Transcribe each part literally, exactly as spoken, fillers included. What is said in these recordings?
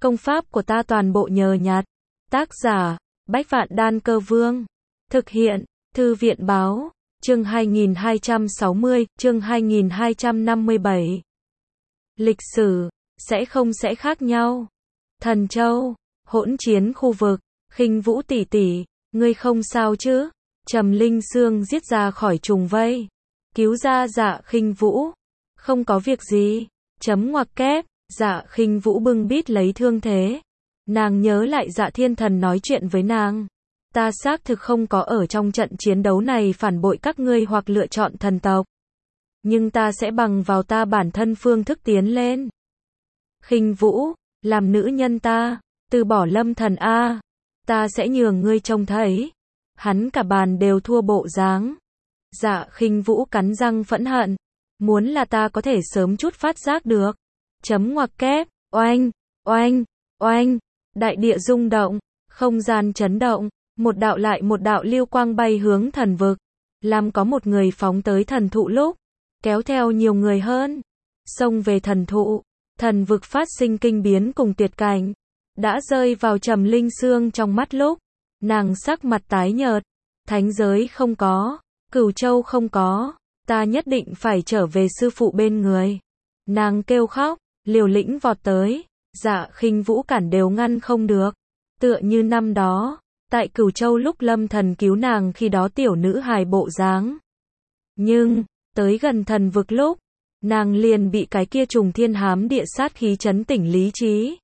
Công pháp của ta toàn bộ nhờ nhặt. Tác giả, Bách Vạn Đan Cơ Vương. Thực hiện, Thư viện Báo. Chương hai nghìn hai trăm sáu mươi, chương hai nghìn hai trăm năm mươi bảy. Lịch sử, sẽ không sẽ khác nhau. Thần Châu, hỗn chiến khu vực, Khinh Vũ tỷ tỷ, ngươi không sao chứ? Trầm Linh Sương giết ra khỏi trùng vây, cứu ra Dạ Khinh Vũ. Không có việc gì. Chấm ngoặc kép, Dạ Khinh Vũ bưng bít lấy thương thế. Nàng nhớ lại Dạ Thiên Thần nói chuyện với nàng. Ta xác thực không có ở trong trận chiến đấu này phản bội các ngươi hoặc lựa chọn thần tộc. Nhưng ta sẽ bằng vào ta bản thân phương thức tiến lên. Khinh Vũ, làm nữ nhân ta, từ bỏ Lâm Thần a, ta sẽ nhường ngươi trông thấy. Hắn cả bàn đều thua bộ dáng. Dạ Khinh Vũ cắn răng phẫn hận, muốn là ta có thể sớm chút phát giác được. Chấm ngoặc kép, oanh, oanh, oanh, đại địa rung động, không gian chấn động, một đạo lại một đạo lưu quang bay hướng thần vực, làm có một người phóng tới thần thụ lúc, kéo theo nhiều người hơn, xông về thần thụ, thần vực phát sinh kinh biến cùng tuyệt cảnh, đã rơi vào Trầm Linh Sương trong mắt lúc, nàng sắc mặt tái nhợt, thánh giới không có, Cửu Châu không có, ta nhất định phải trở về sư phụ bên người. Nàng kêu khóc, liều lĩnh vọt tới, Dạ Khinh Vũ cản đều ngăn không được, tựa như năm đó, tại Cửu Châu lúc Lâm Thần cứu nàng khi đó tiểu nữ hài bộ dáng. Nhưng, tới gần thần vực lúc, nàng liền bị cái kia trùng thiên hám địa sát khí chấn tỉnh lý trí.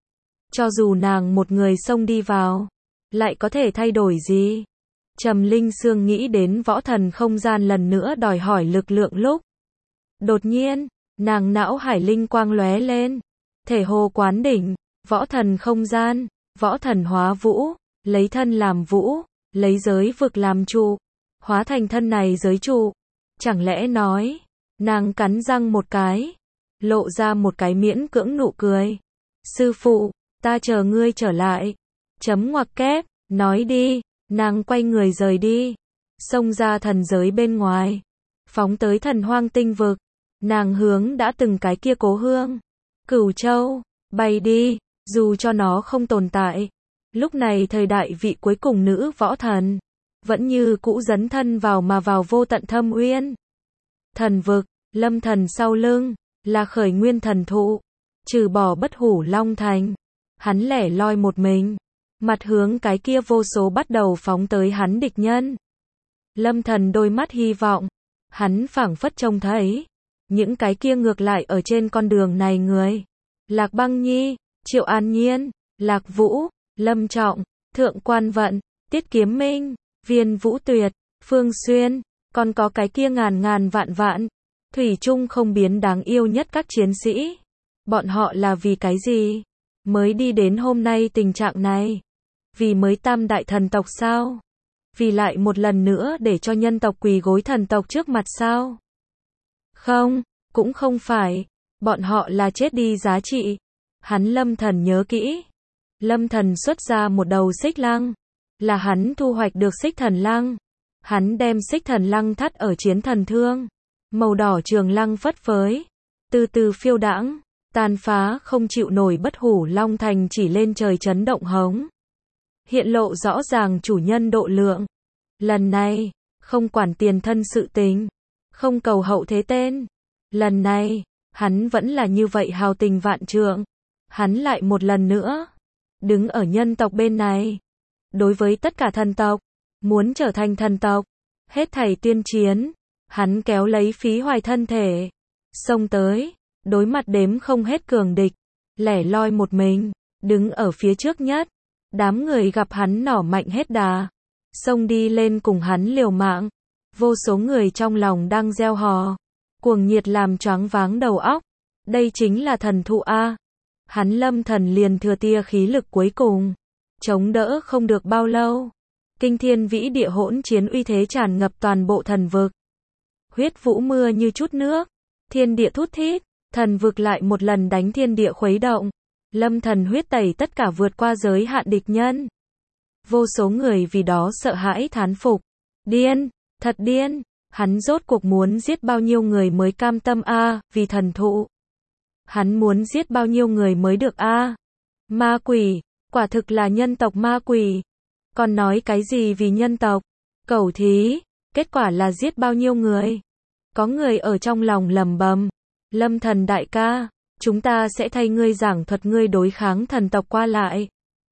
Cho dù nàng một người xông đi vào, lại có thể thay đổi gì? Trầm Linh Sương nghĩ đến võ thần không gian lần nữa đòi hỏi lực lượng lúc. Đột nhiên, nàng não hải linh quang lóe lên. Thể hồ quán đỉnh, võ thần không gian, võ thần hóa vũ, lấy thân làm vũ, lấy giới vực làm trụ, hóa thành thân này giới trụ. Chẳng lẽ nói, nàng cắn răng một cái, lộ ra một cái miễn cưỡng nụ cười. Sư phụ, ta chờ ngươi trở lại. Chấm ngoặc kép, nói đi, nàng quay người rời đi, xông ra thần giới bên ngoài, phóng tới thần hoang tinh vực, nàng hướng đã từng cái kia cố hương, Cửu Châu, bay đi, dù cho nó không tồn tại. Lúc này thời đại vị cuối cùng nữ võ thần, vẫn như cũ dấn thân vào mà vào vô tận thâm uyên. Thần vực, Lâm Thần sau lưng, là khởi nguyên thần thụ, trừ bỏ Bất Hủ Long Thành, hắn lẻ loi một mình, mặt hướng cái kia vô số bắt đầu phóng tới hắn địch nhân. Lâm Thần đôi mắt hy vọng, hắn phảng phất trông thấy, những cái kia ngược lại ở trên con đường này người. Lạc Băng Nhi, Triệu An Nhiên, Lạc Vũ, Lâm Trọng, Thượng Quan Vận, Tiết Kiếm Minh, Viên Vũ Tuyệt, Phương Xuyên, còn có cái kia ngàn ngàn vạn vạn, thủy chung không biến đáng yêu nhất các chiến sĩ. Bọn họ là vì cái gì? Mới đi đến hôm nay tình trạng này? Vì mới tam đại thần tộc sao? Vì lại một lần nữa để cho nhân tộc quỳ gối thần tộc trước mặt sao? Không, cũng không phải. Bọn họ là chết đi giá trị. Hắn Lâm Thần nhớ kỹ. Lâm Thần xuất ra một đầu xích lăng. Là hắn thu hoạch được xích thần lăng. Hắn đem xích thần lăng thắt ở chiến thần thương. Màu đỏ trường lăng phất phới. Từ từ phiêu đãng, tàn phá không chịu nổi Bất Hủ Long Thành chỉ lên trời chấn động hống. Hiện lộ rõ ràng chủ nhân độ lượng. Lần này, không quản tiền thân sự tình, không cầu hậu thế tên. Lần này, hắn vẫn là như vậy hào tình vạn trượng. Hắn lại một lần nữa, đứng ở nhân tộc bên này. Đối với tất cả thần tộc, muốn trở thành thần tộc, hết thảy tuyên chiến, hắn kéo lấy phí hoài thân thể, xông tới, đối mặt đếm không hết cường địch, lẻ loi một mình, đứng ở phía trước nhất. Đám người gặp hắn nỏ mạnh hết đà, xông đi lên cùng hắn liều mạng. Vô số người trong lòng đang gieo hò, cuồng nhiệt làm choáng váng đầu óc. Đây chính là thần thụ a. Hắn Lâm Thần liền thừa tia khí lực cuối cùng, chống đỡ không được bao lâu. Kinh thiên vĩ địa hỗn chiến uy thế tràn ngập toàn bộ thần vực. Huyết vũ mưa như chút nước, thiên địa thút thít, thần vực lại một lần đánh thiên địa khuấy động. Lâm Thần huyết tẩy tất cả vượt qua giới hạn địch nhân. Vô số người vì đó sợ hãi thán phục. Điên, thật điên, hắn rốt cuộc muốn giết bao nhiêu người mới cam tâm a, vì thần thụ. Hắn muốn giết bao nhiêu người mới được a? Ma quỷ, quả thực là nhân tộc ma quỷ. Còn nói cái gì vì nhân tộc? Cẩu thí, kết quả là giết bao nhiêu người? Có người ở trong lòng lầm bầm. Lâm Thần đại ca, chúng ta sẽ thay ngươi giảng thuật ngươi đối kháng thần tộc qua lại.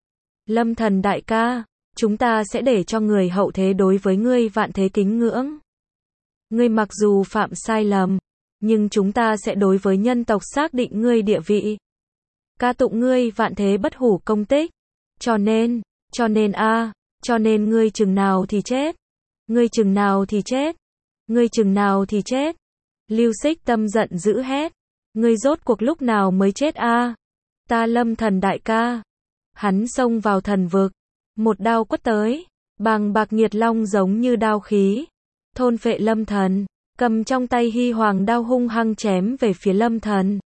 Lâm Thần đại ca, chúng ta sẽ để cho người hậu thế đối với ngươi vạn thế kính ngưỡng. Ngươi mặc dù phạm sai lầm, nhưng chúng ta sẽ đối với nhân tộc xác định ngươi địa vị. Ca tụng ngươi vạn thế bất hủ công tích. Cho nên, cho nên a, cho nên ngươi chừng nào thì chết. Ngươi chừng nào thì chết. Ngươi chừng nào thì chết. Lưu Xích Tâm giận dữ hét. Ngươi rốt cuộc lúc nào mới chết a? Ta Lâm Thần đại ca. Hắn xông vào thần vực. Một đao quất tới. Bàng bạc nhiệt long giống như đao khí. Thôn phệ Lâm Thần. Cầm trong tay hy hoàng đao hung hăng chém về phía Lâm Thần.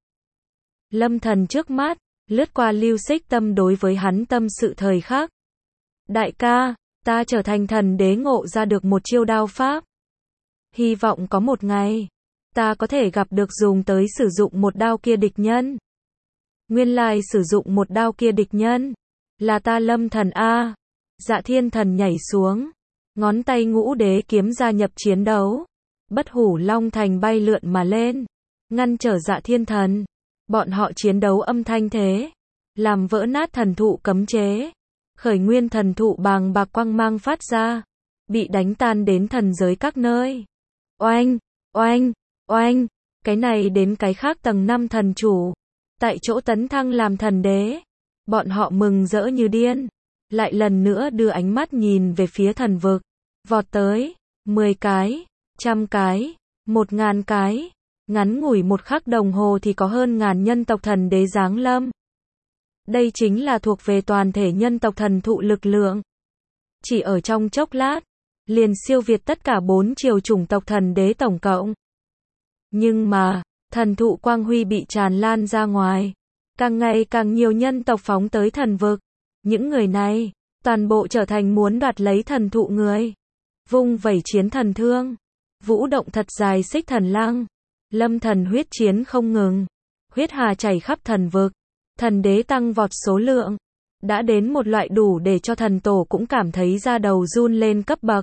Lâm Thần trước mắt, lướt qua Lưu Xích Tâm đối với hắn tâm sự thời khắc. Đại ca, ta trở thành thần đế ngộ ra được một chiêu đao pháp. Hy vọng có một ngày, ta có thể gặp được dùng tới sử dụng một đao kia địch nhân. Nguyên lai sử dụng một đao kia địch nhân, là ta Lâm Thần a. Dạ Thiên Thần nhảy xuống, ngón tay ngũ đế kiếm gia nhập chiến đấu. Bất hủ long thành bay lượn mà lên, ngăn trở Dạ Thiên Thần. Bọn họ chiến đấu âm thanh thế, làm vỡ nát thần thụ cấm chế. Khởi nguyên thần thụ bàng bạc quang mang phát ra, bị đánh tan đến thần giới các nơi. Oanh, oanh, oanh, cái này đến cái khác tầng năm thần chủ, tại chỗ tấn thăng làm thần đế. Bọn họ mừng rỡ như điên, lại lần nữa đưa ánh mắt nhìn về phía thần vực, vọt tới, mười cái, trăm cái, một ngàn cái. Ngắn ngủi một khắc đồng hồ thì có hơn ngàn nhân tộc thần đế giáng lâm. Đây chính là thuộc về toàn thể nhân tộc thần thụ lực lượng. Chỉ ở trong chốc lát, liền siêu việt tất cả bốn triều chủng tộc thần đế tổng cộng. Nhưng mà, thần thụ quang huy bị tràn lan ra ngoài. Càng ngày càng nhiều nhân tộc phóng tới thần vực. Những người này, toàn bộ trở thành muốn đoạt lấy thần thụ người. Vung vẩy chiến thần thương. Vũ động thật dài xích thần lăng. Lâm Thần huyết chiến không ngừng. Huyết hà chảy khắp thần vực. Thần đế tăng vọt số lượng. Đã đến một loại đủ để cho thần tổ cũng cảm thấy da đầu run lên cấp bậc.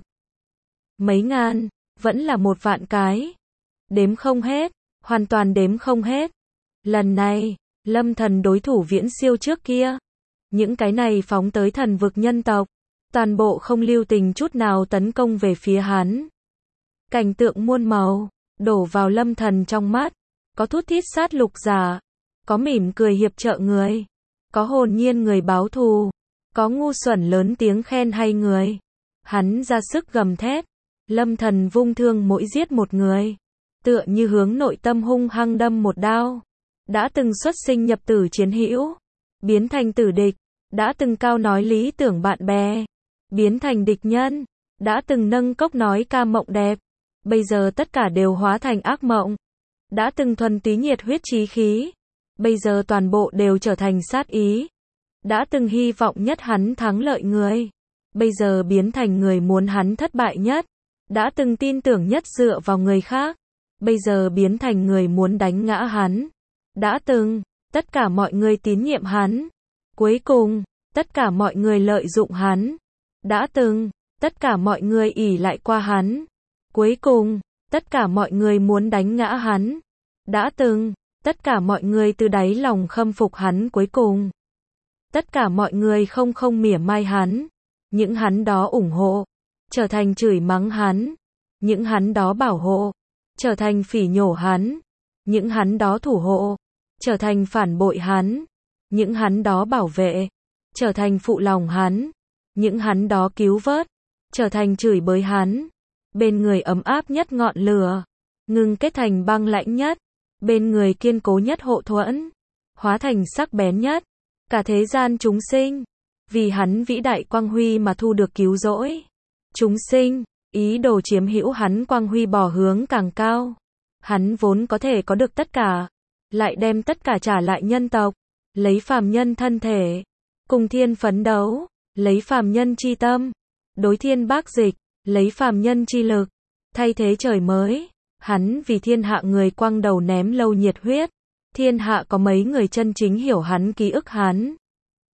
Mấy ngàn, vẫn là một vạn cái. Đếm không hết, hoàn toàn đếm không hết. Lần này, Lâm Thần đối thủ viễn siêu trước kia. Những cái này phóng tới thần vực nhân tộc, toàn bộ không lưu tình chút nào tấn công về phía hắn. Cảnh tượng muôn màu, đổ vào Lâm Thần trong mắt. Có thút thít sát lục giả, có mỉm cười hiệp trợ người, có hồn nhiên người báo thù, có ngu xuẩn lớn tiếng khen hay người. Hắn ra sức gầm thét, Lâm Thần vung thương mỗi giết một người, tựa như hướng nội tâm hung hăng đâm một đao. Đã từng xuất sinh nhập tử chiến hữu, biến thành tử địch. Đã từng cao nói lý tưởng bạn bè, biến thành địch nhân. Đã từng nâng cốc nói ca mộng đẹp, bây giờ tất cả đều hóa thành ác mộng. Đã từng thuần túy nhiệt huyết chí khí, bây giờ toàn bộ đều trở thành sát ý. Đã từng hy vọng nhất hắn thắng lợi người, bây giờ biến thành người muốn hắn thất bại nhất. Đã từng tin tưởng nhất dựa vào người khác, bây giờ biến thành người muốn đánh ngã hắn. Đã từng, tất cả mọi người tín nhiệm hắn, cuối cùng, tất cả mọi người lợi dụng hắn. Đã từng, tất cả mọi người ỷ lại qua hắn, cuối cùng, tất cả mọi người muốn đánh ngã hắn. Đã từng, tất cả mọi người từ đáy lòng khâm phục hắn, cuối cùng, tất cả mọi người không không mỉa mai hắn. Những hắn đó ủng hộ, trở thành chửi mắng hắn. Những hắn đó bảo hộ, trở thành phỉ nhổ hắn. Những hắn đó thủ hộ, trở thành phản bội hắn. Những hắn đó bảo vệ, trở thành phụ lòng hắn. Những hắn đó cứu vớt, trở thành chửi bới hắn. Bên người ấm áp nhất ngọn lửa, ngừng kết thành băng lãnh nhất. Bên người kiên cố nhất hộ thuẫn, hóa thành sắc bén nhất. Cả thế gian chúng sinh, vì hắn vĩ đại quang huy mà thu được cứu rỗi. Chúng sinh, ý đồ chiếm hữu hắn quang huy bỏ hướng càng cao. Hắn vốn có thể có được tất cả, lại đem tất cả trả lại nhân tộc. Lấy phàm nhân thân thể, cùng thiên phấn đấu. Lấy phàm nhân chi tâm, đối thiên bác dịch. Lấy phàm nhân chi lực, thay thế trời mới. Hắn vì thiên hạ người quăng đầu ném lâu nhiệt huyết. Thiên hạ có mấy người chân chính hiểu hắn ký ức hắn.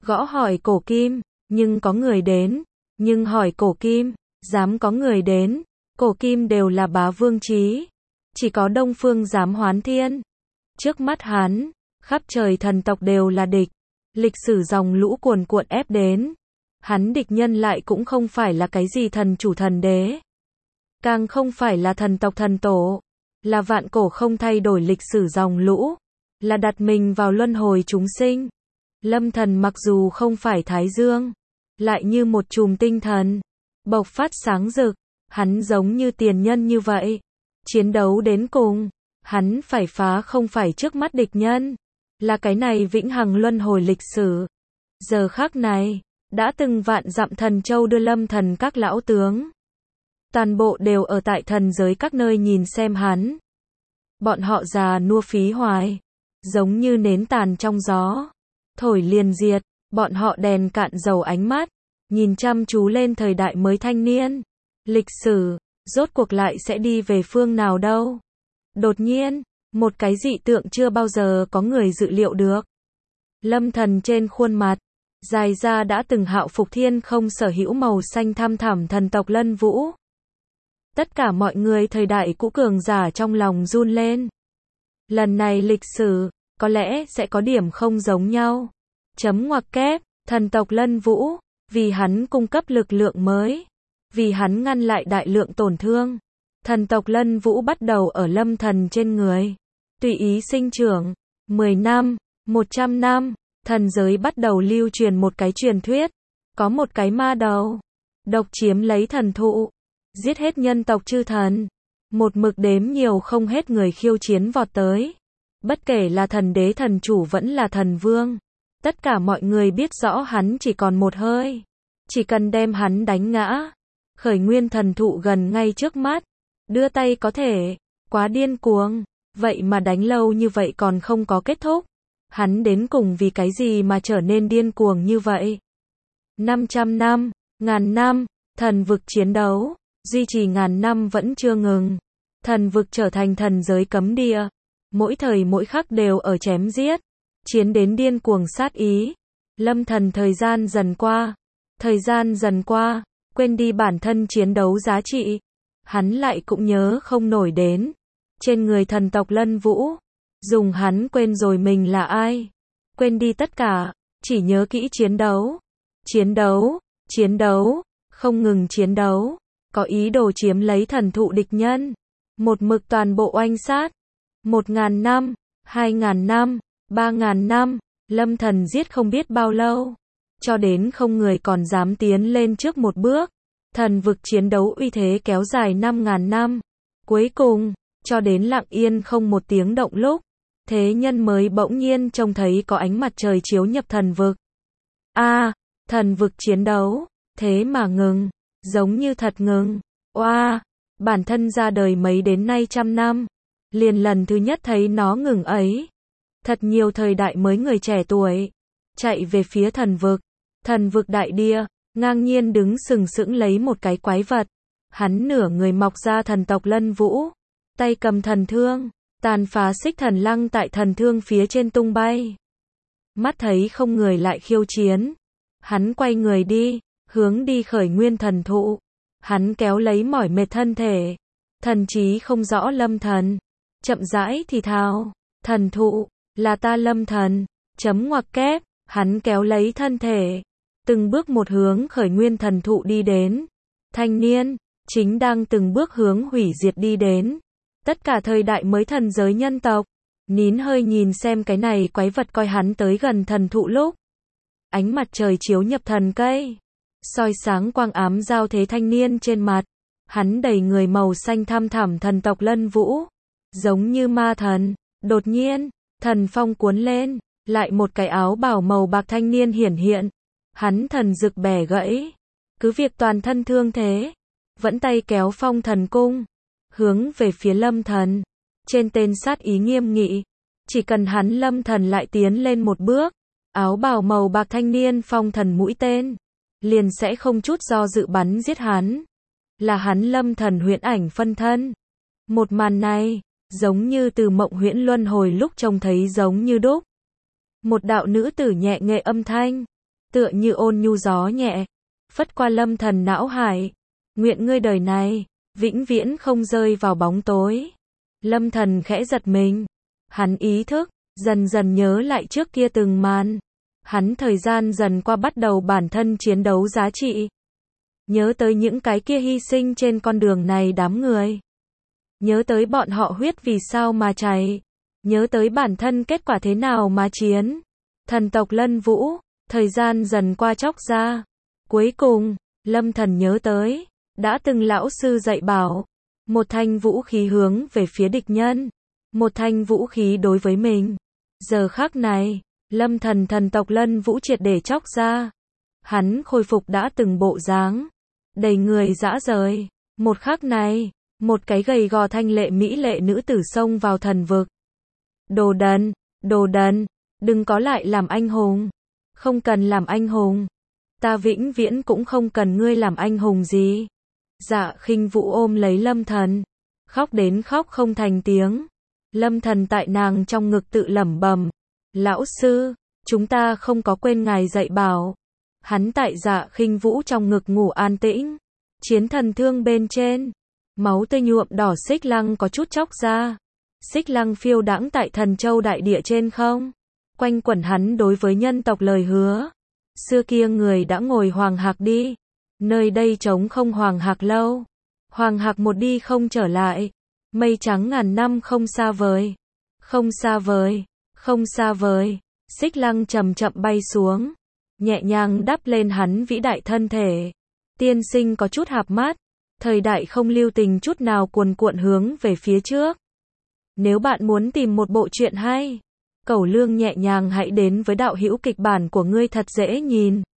gõ hỏi cổ kim, nhưng có người đến, nhưng hỏi cổ kim, dám có người đến, cổ kim đều là bá vương trí, chỉ có Đông Phương dám hoán thiên. Trước mắt hắn, khắp trời thần tộc đều là địch, lịch sử dòng lũ cuồn cuộn ép đến, hắn địch nhân lại cũng không phải là cái gì thần chủ thần đế, càng không phải là thần tộc thần tổ, là vạn cổ không thay đổi lịch sử dòng lũ, là đặt mình vào luân hồi chúng sinh. Lâm Thần mặc dù không phải Thái Dương, lại như một chùm tinh thần, bộc phát sáng rực, hắn giống như tiền nhân như vậy, chiến đấu đến cùng, hắn phải phá không phải trước mắt địch nhân, là cái này vĩnh hằng luân hồi lịch sử. Giờ khắc này, đã từng vạn dặm thần châu đưa Lâm Thần các lão tướng, toàn bộ đều ở tại thần giới các nơi nhìn xem hắn. Bọn họ già nua phí hoài, giống như nến tàn trong gió, thổi liền diệt, bọn họ đèn cạn dầu ánh mắt, nhìn chăm chú lên thời đại mới thanh niên. Lịch sử, rốt cuộc lại sẽ đi về phương nào đâu? Đột nhiên, một cái dị tượng chưa bao giờ có người dự liệu được. Lâm Thần trên khuôn mặt, dài ra đã từng hạo phục thiên không sở hữu màu xanh thăm thẳm thần tộc Lân Vũ. Tất cả mọi người thời đại cũ cường giả trong lòng run lên. Lần này lịch sử, có lẽ sẽ có điểm không giống nhau. Chấm ngoặc kép, thần tộc Lân Vũ, vì hắn cung cấp lực lượng mới, vì hắn ngăn lại đại lượng tổn thương. Thần tộc Lân Vũ bắt đầu ở Lâm Thần trên người, tùy ý sinh trưởng. mười năm, một trăm năm, thần giới bắt đầu lưu truyền một cái truyền thuyết. Có một cái ma đầu, độc chiếm lấy thần thụ, giết hết nhân tộc chư thần. Một mực đếm nhiều không hết người khiêu chiến vọt tới. Bất kể là thần đế thần chủ vẫn là thần vương, tất cả mọi người biết rõ hắn chỉ còn một hơi. Chỉ cần đem hắn đánh ngã, khởi nguyên thần thụ gần ngay trước mắt, đưa tay có thể, quá điên cuồng, vậy mà đánh lâu như vậy còn không có kết thúc. Hắn đến cùng vì cái gì mà trở nên điên cuồng như vậy? năm trăm năm, ngàn năm, thần vực chiến đấu, duy trì ngàn năm vẫn chưa ngừng. Thần vực trở thành thần giới cấm địa, mỗi thời mỗi khắc đều ở chém giết, chiến đến điên cuồng sát ý. Lâm Thần thời gian dần qua, thời gian dần qua, quên đi bản thân chiến đấu giá trị. Hắn lại cũng nhớ không nổi đến. Trên người thần tộc Lân Vũ, dùng hắn quên rồi mình là ai. Quên đi tất cả, chỉ nhớ kỹ chiến đấu. Chiến đấu, chiến đấu, không ngừng chiến đấu, có ý đồ chiếm lấy thần thụ địch nhân. Một mực toàn bộ oanh sát. Một ngàn năm, hai ngàn năm, ba ngàn năm, Lâm Thần giết không biết bao lâu. Cho đến không người còn dám tiến lên trước một bước. Thần vực chiến đấu uy thế kéo dài năm ngàn năm. Cuối cùng, cho đến lặng yên không một tiếng động lúc, thế nhân mới bỗng nhiên trông thấy có ánh mặt trời chiếu nhập thần vực. A, à, thần vực chiến đấu, thế mà ngừng, giống như thật ngừng. Oa, wow, bản thân ra đời mấy đến nay trăm năm, liền lần thứ nhất thấy nó ngừng ấy. Thật nhiều thời đại mới người trẻ tuổi, chạy về phía thần vực. Thần vực đại địa, ngang nhiên đứng sừng sững lấy một cái quái vật. Hắn nửa người mọc ra thần tộc Lân Vũ, tay cầm thần thương, tàn phá xích thần lăng tại thần thương phía trên tung bay. Mắt thấy không người lại khiêu chiến, hắn quay người đi, hướng đi khởi nguyên thần thụ. Hắn kéo lấy mỏi mệt thân thể, thần trí không rõ Lâm Thần, chậm rãi thì thào, thần thụ, là ta Lâm Thần, chấm ngoặc kép, hắn kéo lấy thân thể, từng bước một hướng khởi nguyên thần thụ đi đến. Thanh niên, chính đang từng bước hướng hủy diệt đi đến. Tất cả thời đại mới thần giới nhân tộc, nín hơi nhìn xem cái này quái vật coi hắn tới gần thần thụ lúc. Ánh mặt trời chiếu nhập thần cây, soi sáng quang ám giao thế thanh niên trên mặt. Hắn đầy người màu xanh thăm thẳm thần tộc Lân Vũ, giống như ma thần. Đột nhiên, thần phong cuốn lên, lại một cái áo bào màu bạc thanh niên hiển hiện. Hắn thần rực bẻ gãy, cứ việc toàn thân thương thế, vẫn tay kéo phong thần cung, hướng về phía Lâm Thần. Trên tên sát ý nghiêm nghị, chỉ cần hắn Lâm Thần lại tiến lên một bước, áo bào màu bạc thanh niên phong thần mũi tên, liền sẽ không chút do dự bắn giết hắn. Là hắn Lâm Thần huyễn ảnh phân thân. Một màn này, giống như từ mộng huyễn luân hồi lúc trông thấy giống như đúc. Một đạo nữ tử nhẹ nghệ âm thanh, tựa như ôn nhu gió nhẹ, phất qua Lâm Thần não hải. Nguyện ngươi đời này, vĩnh viễn không rơi vào bóng tối. Lâm Thần khẽ giật mình. Hắn ý thức, dần dần nhớ lại trước kia từng màn. Hắn thời gian dần qua bắt đầu bản thân chiến đấu giá trị. Nhớ tới những cái kia hy sinh trên con đường này đám người. Nhớ tới bọn họ huyết vì sao mà chảy. Nhớ tới bản thân kết quả thế nào mà chiến. Thần tộc Lân Vũ, thời gian dần qua chóc ra. Cuối cùng, Lâm Thần nhớ tới, đã từng lão sư dạy bảo, một thanh vũ khí hướng về phía địch nhân, một thanh vũ khí đối với mình. Giờ khắc này, Lâm Thần thần tộc Lân Vũ triệt để chóc ra. Hắn khôi phục đã từng bộ dáng, đầy người dã rời. Một khắc này, một cái gầy gò thanh lệ mỹ lệ nữ tử xông vào thần vực. Đồ đần, đồ đần, đừng có lại làm anh hùng. Không cần làm anh hùng. Ta vĩnh viễn cũng không cần ngươi làm anh hùng gì. Dạ Khinh Vũ ôm lấy Lâm Thần, khóc đến khóc không thành tiếng. Lâm Thần tại nàng trong ngực tự lẩm bẩm, lão sư, chúng ta không có quên ngài dạy bảo. Hắn tại Dạ Khinh Vũ trong ngực ngủ an tĩnh. Chiến thần thương bên trên, máu tươi nhuộm đỏ xích lăng có chút chóc ra. Xích lăng phiêu đãng tại Thần Châu đại địa trên không, quanh quẩn hắn đối với nhân tộc lời hứa. Xưa kia người đã ngồi Hoàng Hạc đi, nơi đây trống không Hoàng Hạc lâu. Hoàng Hạc một đi không trở lại, mây trắng ngàn năm không xa vời, không xa vời, không xa vời. Xích lăng chậm chậm bay xuống, nhẹ nhàng đắp lên hắn vĩ đại thân thể. Tiên sinh có chút hạp mắt, thời đại không lưu tình chút nào cuồn cuộn hướng về phía trước. Nếu bạn muốn tìm một bộ truyện hay, Cẩu Lương nhẹ nhàng hãy đến với đạo hữu kịch bản của ngươi thật dễ nhìn.